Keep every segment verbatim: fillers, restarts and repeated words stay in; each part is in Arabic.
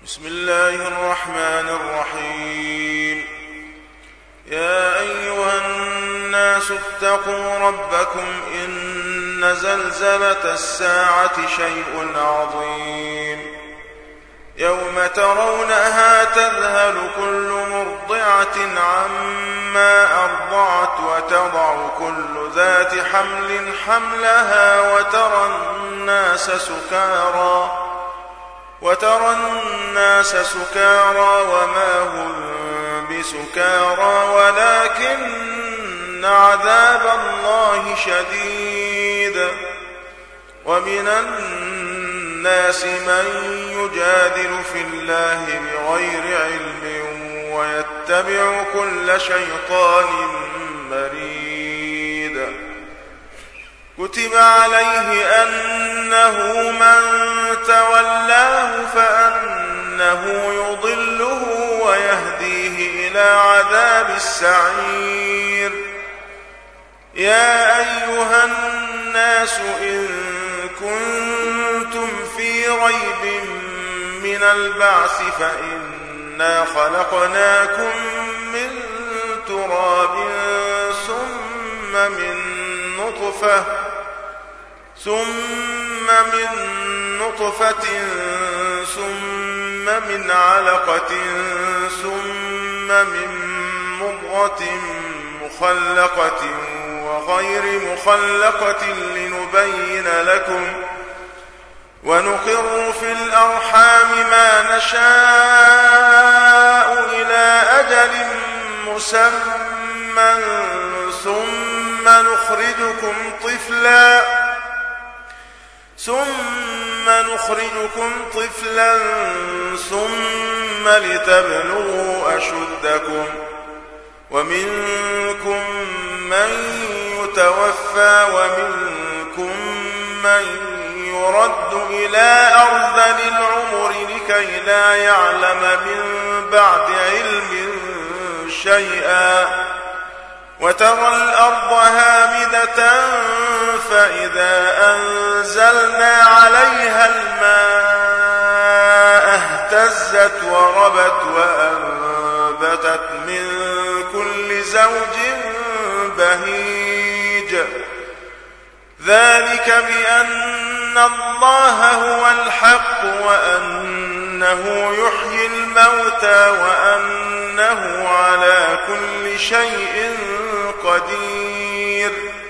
بسم الله الرحمن الرحيم. يا أيها الناس اتقوا ربكم إن زلزلة الساعة شيء عظيم يوم ترونها تذهل كل مرضعة عما أرضعت وتضع كل ذات حمل حملها وترى الناس سكارى وترى الناس سكارى وما هم بسكارى ولكن عذاب الله شديد. ومن الناس من يجادل في الله بغير علم ويتبع كل شيطان مريد. كتب عليه أنه من تولاه فأنه يضله ويهديه إلى عذاب السعير. يا أيها الناس إن كنتم في ريب من البعث فإنا خلقناكم من تراب ثم من نطفة ثم من نطفة ثم من علقة ثم من مضغة مخلقة وغير مخلقة لنبين لكم ونقر في الأرحام ما نشاء إلى أجل مسمى ثم نخرجكم طفلا ثم نخرجكم طفلا ثم لتبلغوا أشدكم ومنكم من يتوفى ومنكم من يرد إلى أرذل العمر لكي لا يعلم من بعد علم شيئا. وترى الأرض هامدة فإذا أنزلنا عليها الماء اهتزت وربت وأنبتت من كل زوج بهيج. ذلك بأن الله هو الحق وأنه يحيي الموتى وأنه على كل شيء قدير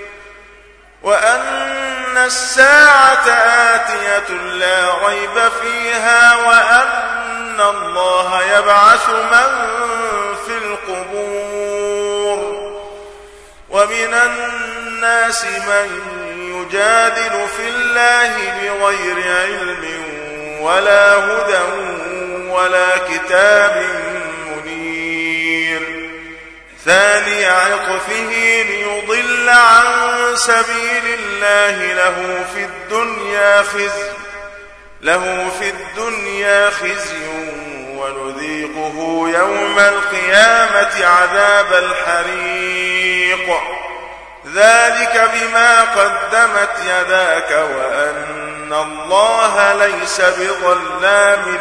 وأن الساعة آتية لا ريب فيها وأن الله يبعث من في القبور. ومن الناس من يجادل في الله بغير علم ولا هدى ولا كتاب منير. ثاني عطفه ليضل عن سبيل الله له في الدنيا خزي له في الدنيا خزي ونذيقه يوم القيامة عذاب الحريق. ذلك بما قدمت يداك وأن الله ليس بظلام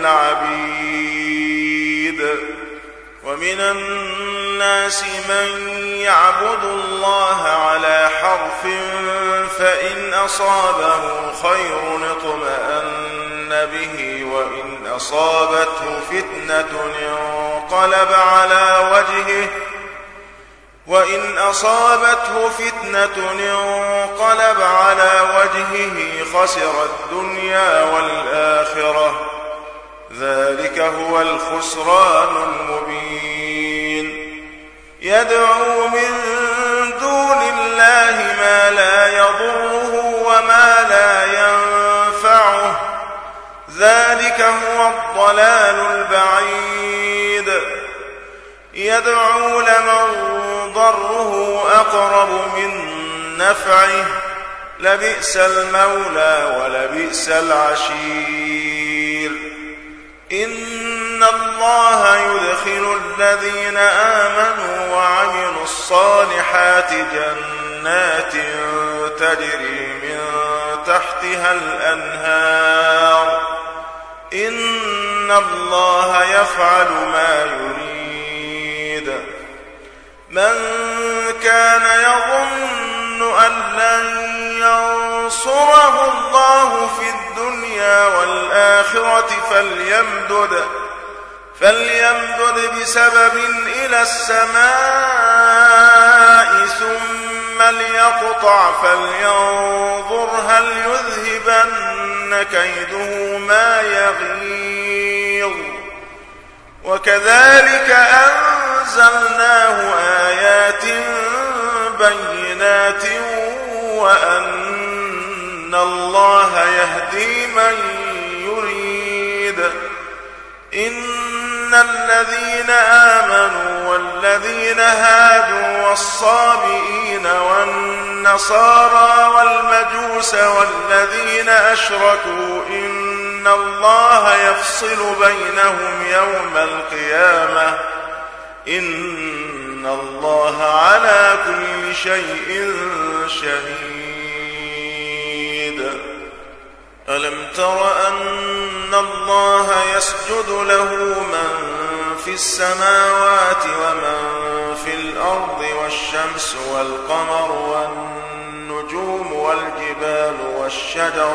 للعبيد. ومن الناس من يعبد الله على حرف فإن أصابه خير اطمأن به وإن أصابته فتنة انقلب على وجهه وإن أصابته فتنة انقلب على وجهه خسر الدنيا والآخرة. ذلك هو الخسران المبين. يدعو من دون الله ما لا يضره وما لا ينفعه. ذلك هو الضلال البعيد. يدعو لمن ضره أقرب من نفعه لبئس المولى ولبئس العشير. إن الله يدخل الذين آمنوا وعملوا الصالحات جنات تجري من تحتها الأنهار. إن الله يفعل ما يريد. من كان يظن أن لن ينصره الله في الدنيا والآخرة فليمدد فليمدد بسبب إلى السماء ثم ليقطع فلينظر هل يذهبن كيده ما يغيظ. وكذلك أنزلناه آيات بينات وأن الله يهدي من يريد. إن الذين آمنوا والذين هادوا والصابئين والنصارى والمجوس والذين أشركوا إن الله يفصل بينهم يوم القيامة إن الله على كل شيء شهيد. ألم تر أن الله يسجد له من في السماوات ومن في الأرض والشمس والقمر والنجوم والجبال والشجر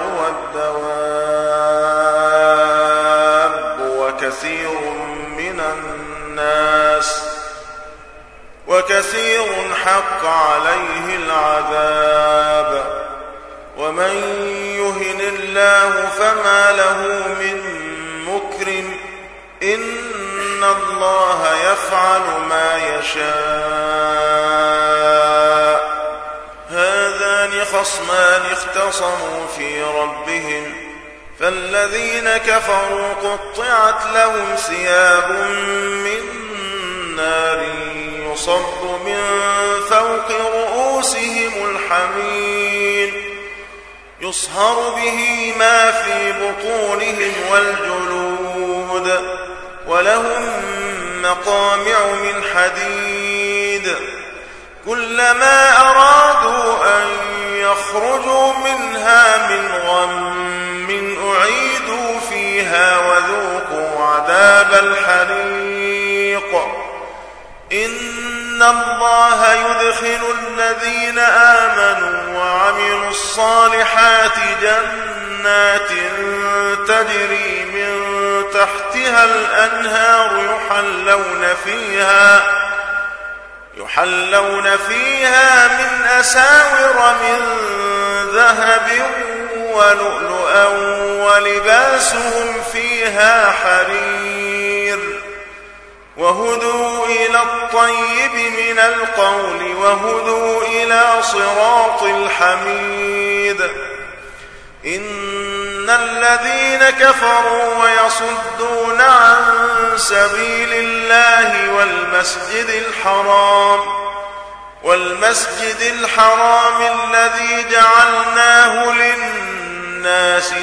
والدواب وكثير من الناس وكثير حق عليه العذاب. ومن يهن الله فما له من مكرم إن الله يفعل ما يشاء. هذان خصمان اختصموا في ربهم فالذين كفروا قطعت لهم ثياب من نار يصب من فوق رؤوسهم الحميم يصهر به ما في بطونهم والجلود ولهم مقامع من حديد كلما أرادوا أن يخرجوا منها من غم أعيدوا فيها وذوقوا عذاب الحريق. إن الله يدخل الذين آمنوا وعملوا الصالحات جنات تجري من تحتها الأنهار يحلون فيها يحلون فيها من أساور من ذهب ولؤلؤا ولباسهم فيها حرير وهدوا إلى الطيب من القول وهدوا إلى صراط الحميد. إن الذين كفروا ويصدون عن سبيل الله والمسجد الحرام والمسجد الحرام الذي جعلناه للناس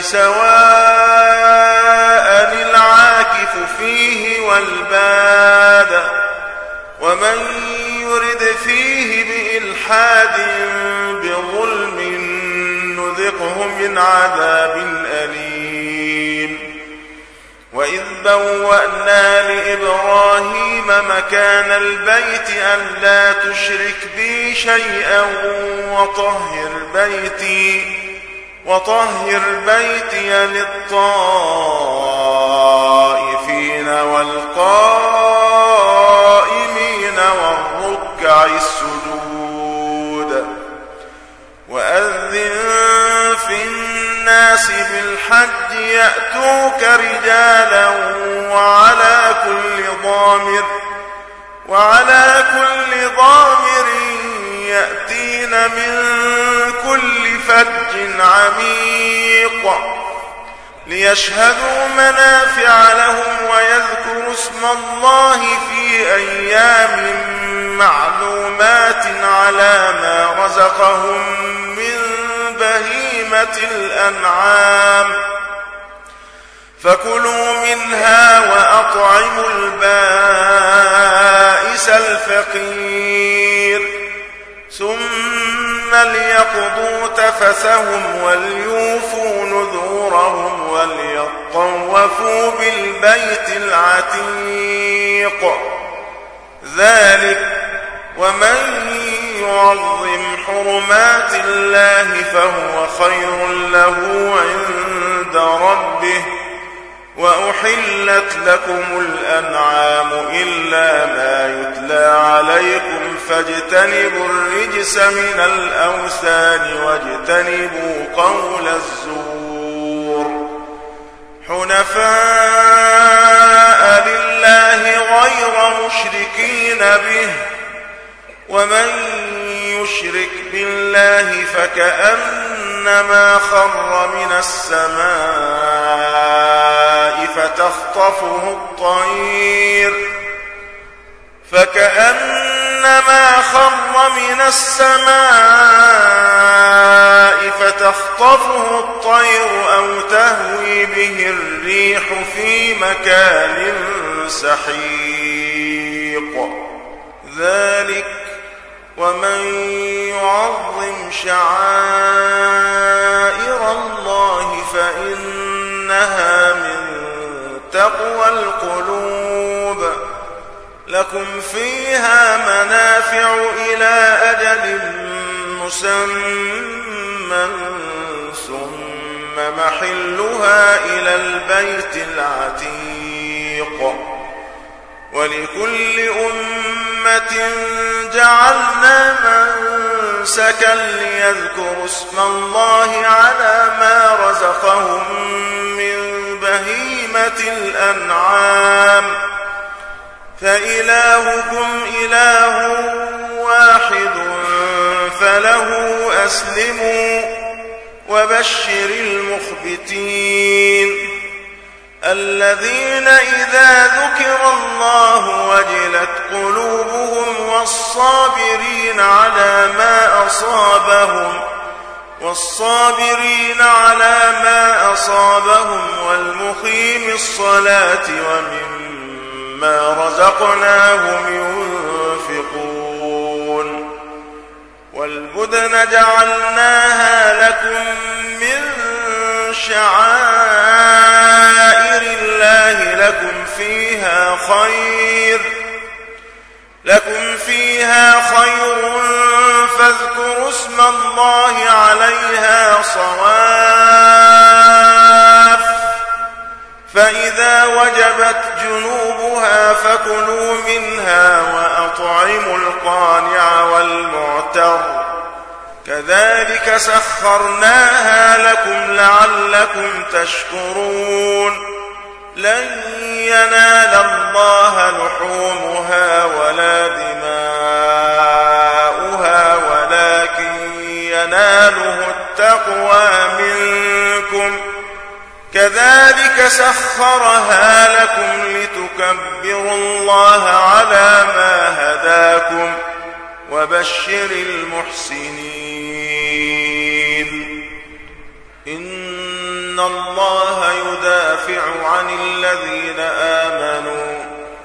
سواء العاكف فيه والباد ومن يرد فيه بإلحاد بظلم نذقه من عذاب أليم. وإذ بوأنا لإبراهيم مكان البيت ألا تشرك بي شيئا وطهر بيتي وطهر بيتي للطائفين والقائمين والركع السجود. وأذن في الناس بالحج يأتوك رجالا وعلى كل ضامر وعلى كل ضامر يأتين من كل فج عميق ليشهدوا منافع لهم ويذكروا اسم الله في أيام معلومات على ما رزقهم من بهيمة الأنعام فكلوا منها وأطعموا البائس الفقير ثم ليقضوا تفثهم وليوفوا نذورهم وليضحوا طوفوا بالبيت العتيق. ذلك ومن يعظم حرمات الله فهو خير له عند ربه. وأحلت لكم الأنعام إلا ما يتلى عليكم فاجتنبوا الرجس من الأوثان واجتنبوا قول الزور. حنفاء لله غير مشركين به ومن يشرك بالله فكأنما خر من السماء فتخطفه الطير فكأنما خر من السماء فتخطفه الطير أو تهوي به الريح في مكان سحيق. ذلك ومن يعظم شعائر الله فإنها من تقوى القلوب. لكم فيها منافع إلى أجل مسمى ثم محلها إلى البيت العتيق. ولكل أمة جعلنا منسكا ليذكروا اسم الله على ما رزقهم من بهيمة الأنعام فإلهكم إله واحد فله أسلموا وبشر المخبتين الذين إذا ذكر الله وجلت قلوبهم والصابرين على ما أصابهم والصابرين على ما أصابهم والمقيم الصلاة ومما رزقناهم ينفقون. والبدن جعلناها لكم من شعائر الله لكم فيها خير لكم فيها خير فاذكروا اسم الله عليها صواف فإذا وجبت جنوبها فكلوا منها وأطعموا القانع والمعتر كذلك سخرناها لكم لعلكم تشكرون. لن ينال الله لحومها ولا دماؤها ولكن يناله التقوى منكم كذلك سخرها لكم لتكبروا الله على ما هداكم وبشر المحسنين. إن الله يدافع عن الذين آمنوا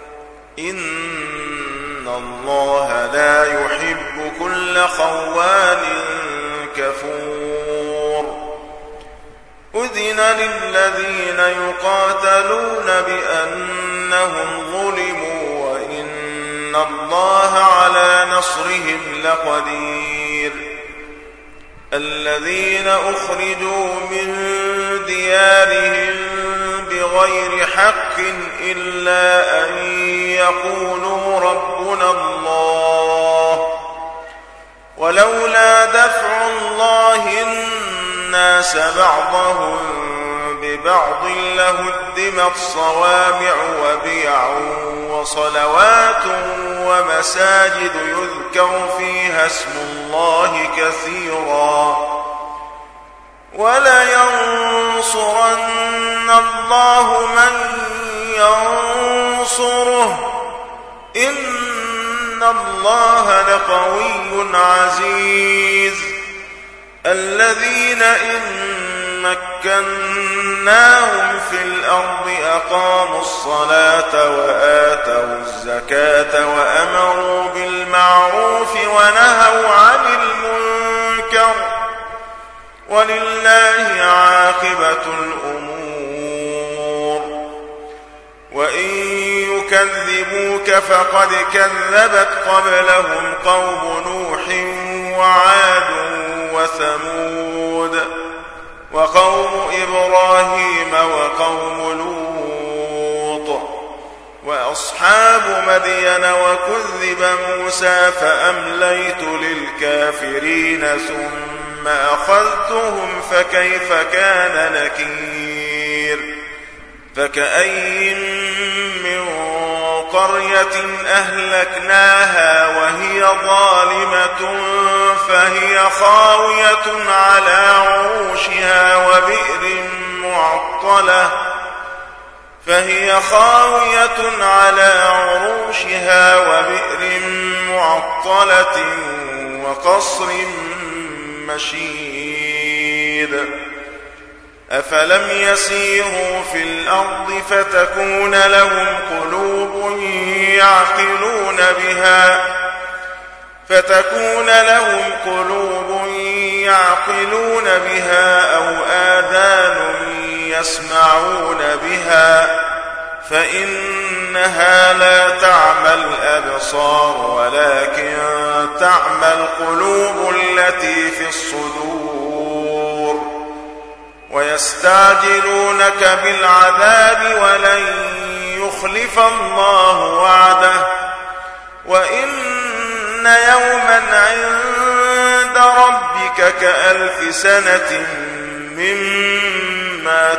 إن الله لا يحب كل خوان كفور. أذن للذين يقاتلون بأنهم ظلموا وإن الله على نصرهم لقدير. الذين أخرجوا من ديارهم بغير حق إلا أن يقولوا ربنا الله ولولا دفع الله الناس بعضهم ببعض لهدمت صوامع وبيع وصلوات ومساجد يذكر فيها اسم الله كثيرا ولينصرن الله من ينصره إن الله لقوي عزيز. الذين إن مكناهم في الأرض أقاموا الصلاة وآتوا الزكاة وأمروا بالمعروف ونهوا عن المنكر ولله عاقبة الأمور. وإن يكذبوك فقد كذبت قبلهم قوم نوح وعاد وثمود وقوم إبراهيم وقوم لوط وأصحاب مدين وكذب موسى فأمليت للكافرين ثم أخذتهم فكيف كان نكير فكأين من قرية أهلكناها وهي ظالمة فهي خاوية على عروشها وبئر معطلة فهي خاوية على عروشها وبئر معطلة وقصر مشيد أفلم يسيروا في الأرض فتكون لهم قلوب يعقلون بها فتكون لهم قلوب يعقلون بها أو آذان يسمعون بها فإنها لا تعمى الأبصار ولكن تعمى القلوب التي في الصدور ويستعجلونك بالعذاب ولن يخلف الله وعده وإن يوما عند ربك كألف سنة مما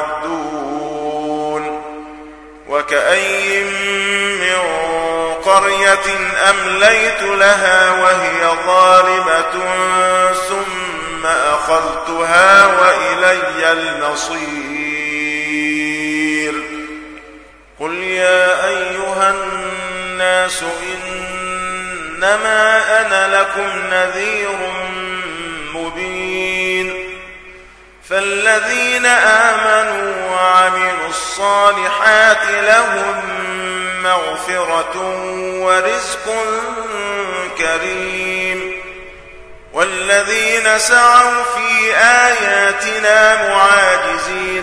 تعدون وكأي من قرية أمليت لها وهي ظالمة ثم أخذتها وإلي المصير قل يا أيها الناس إنما أنا لكم نذير مبين فالذين آمنوا وعملوا الصالحات لهم مغفرة ورزق كريم والذين سعوا في آياتنا معاجزين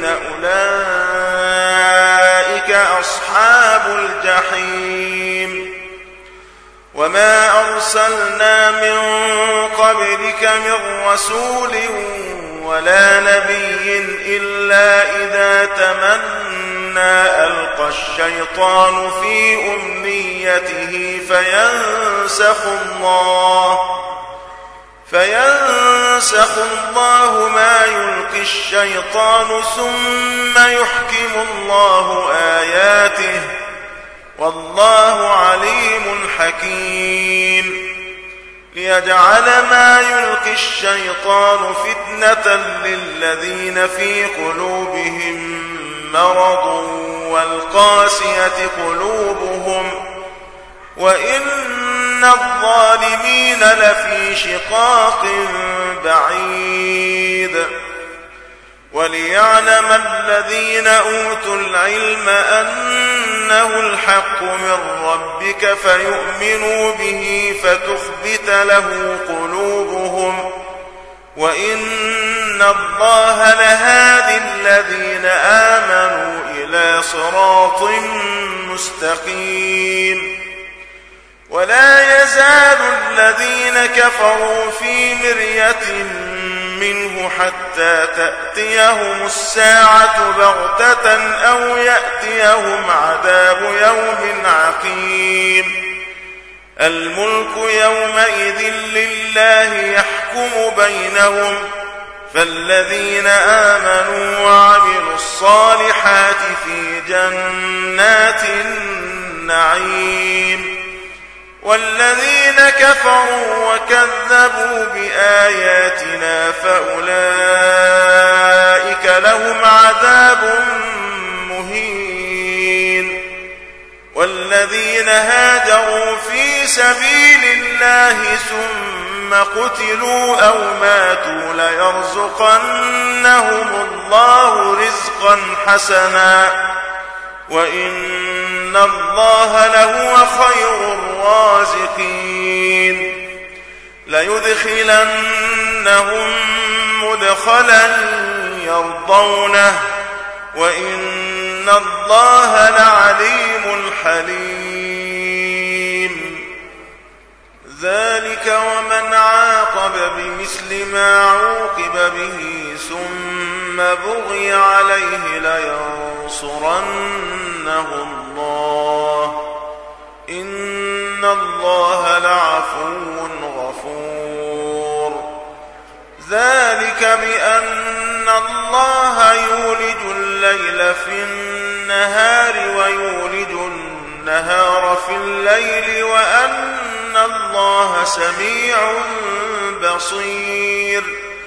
أولئك أصحاب الجحيم وما أرسلنا من قبلك من رسول ولا نبي إلا إذا تمنى ألقى الشيطان في أمنيته فينسخ الله فينسخ الله ما يلقي الشيطان ثم يحكم الله آياته والله عليم حكيم ليجعل ما يلقي الشيطان فتنة للذين في قلوبهم مرض والقاسية قلوبهم وإن الظالمين لفي شقاق بعيد وليعلم الذين أوتوا العلم أنه الحق من ربك فيؤمنوا به فتخبت له قلوبهم وإن الله لهادي الذين آمنوا إلى صراط مستقيم ولا يزال الذين كفروا في مرية منه حتى تأتيهم الساعة بغتة أو يأتيهم عذاب يوم عقيم الملك يومئذ لله يحكم بينهم فالذين آمنوا وعملوا الصالحات في جنات النعيم والذين كفروا وكذبوا بآياتنا فأولئك لهم عذاب مهين والذين هاجروا في سبيل الله ثم قتلوا أو ماتوا ليرزقنهم الله رزقا حسنا وإن الله لهو خير الرازقين ليدخلنهم مدخلا يرضونه وإن الله لعليم بما عوقب به ثم بغي عليه لينصرنه الله إن الله لعفو غفور. ذلك بأن الله يولج الليل في النهار ويولج النهار في الليل وأن الله سميع بصير.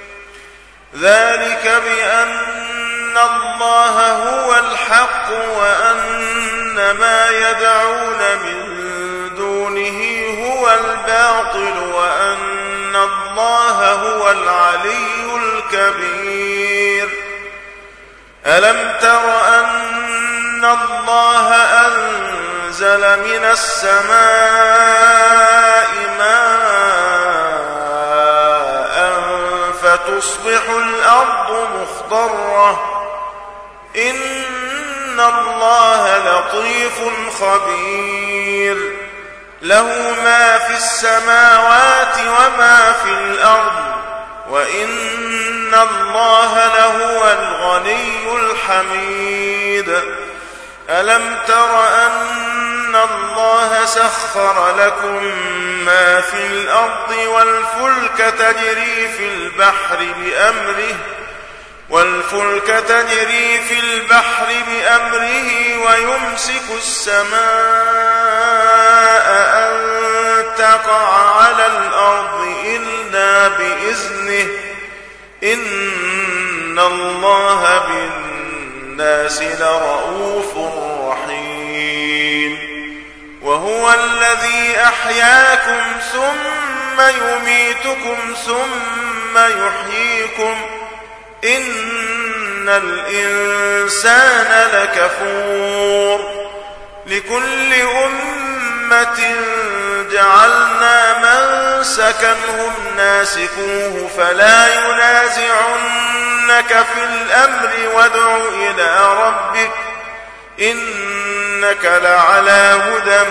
ذلك بأن الله هو الحق وأن ما يدعون من دونه هو الباطل وأن الله هو العلي الكبير. ألم تر أن الله أنزل من السماء ماء فتصبح الأرض مخضرة إن الله لطيف خبير. له ما في السماوات وما في الأرض وإن الله لهو الغني الحميد. ألم تر أن الله سخر لكم ما في الأرض والفلك تجري في البحر بأمره والفلك تجري في البحر بأمره ويمسك السماء أن تقع على الأرض إلا بإذنه إن الله بالناس لرؤوف رحيم. وهو الذي أحياكم ثم يميتكم ثم يحييكم إن الإنسان لكفور. لكل أمة جعلنا منسكا هم ناسكوه فلا ينازعنك في الأمر وادع إلى ربك إنك لعلى هدى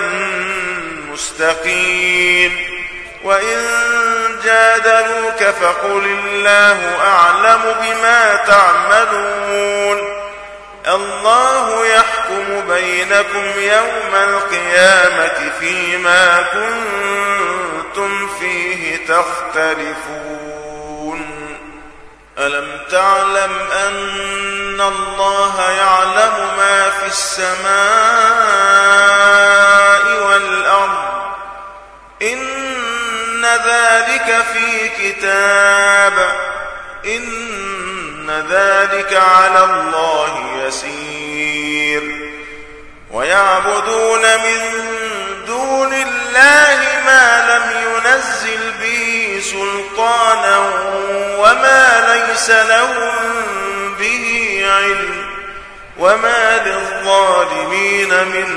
مستقيم. وإن جادلوك فقل الله أعلم بما تعملون. الله يحكم بينكم يوم القيامة فيما كنتم فيه تختلفون. ألم تعلم أن الله يعلم ما في السماء والأرض إن ذلك في كتاب إن ذلك على الله يسير. ويعبدون من دون الله ما لم ينزل به سلطانا وما ليس لهم به علم وما للظالمين من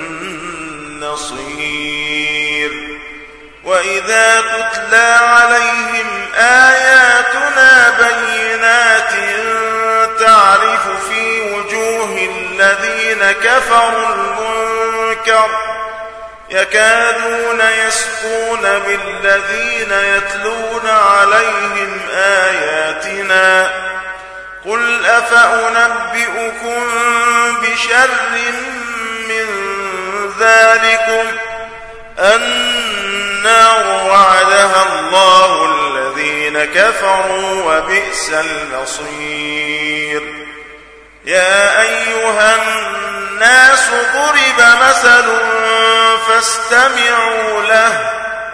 نصير. وإذا تتلى عليهم آياتنا بينات تعرف في وجوه الذين كفروا المنكر يكادون يسقون بالذين يتلون عليهم آياتنا قل أفأنبئكم بشر من ذلكم النار وعدها الله الذين كفروا وبئس المصير. يا أيها الناس ضرب مثل فاستمعوا له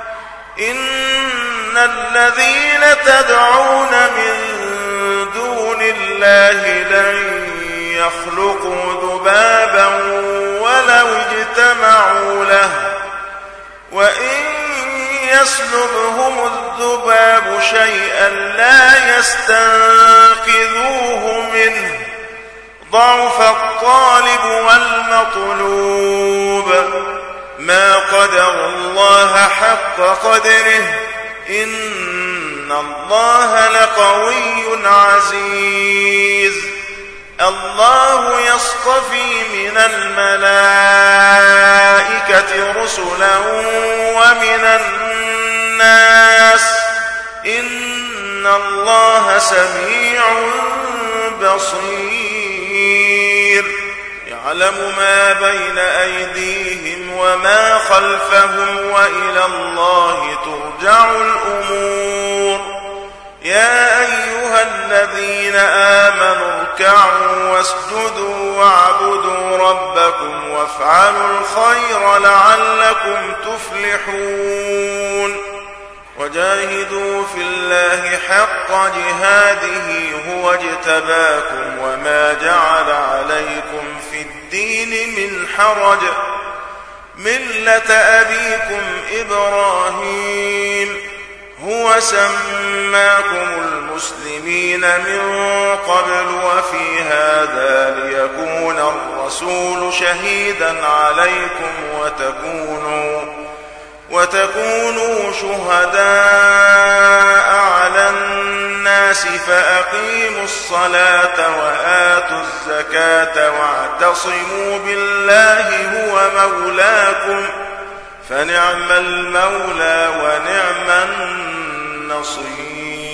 إن الذين تدعون من دون الله لن يخلقوا ذبابا ولو اجتمعوا له وإن يسلبهم الذباب شيئا لا يستنقذوه منه ضعف الطالب والمطلوب ما قدر الله حق قدره إن الله لقوي عزيز. الله يصطفي من الملائكة رسلا ومن الناس إن الله سميع بصير يعلم ما بين أيديهم وما خلفهم وإلى الله ترجع الأمور يا أيها الذين آمنوا اركعوا واسجدوا واعبدوا ربكم وافعلوا الخير لعلكم تفلحون وجاهدوا في الله حق جهاده هو اجتباكم وما جعل عليكم في الدين من حرج ملة أبيكم إبراهيم هو سماكم المسلمين من قبل وفي هذا ليكون الرسول شهيدا عليكم وتكونوا وتكونوا شهداء على الناس فأقيموا الصلاة وآتوا الزكاة واعتصموا بالله هو مولاكم فنعم المولى ونعم النصير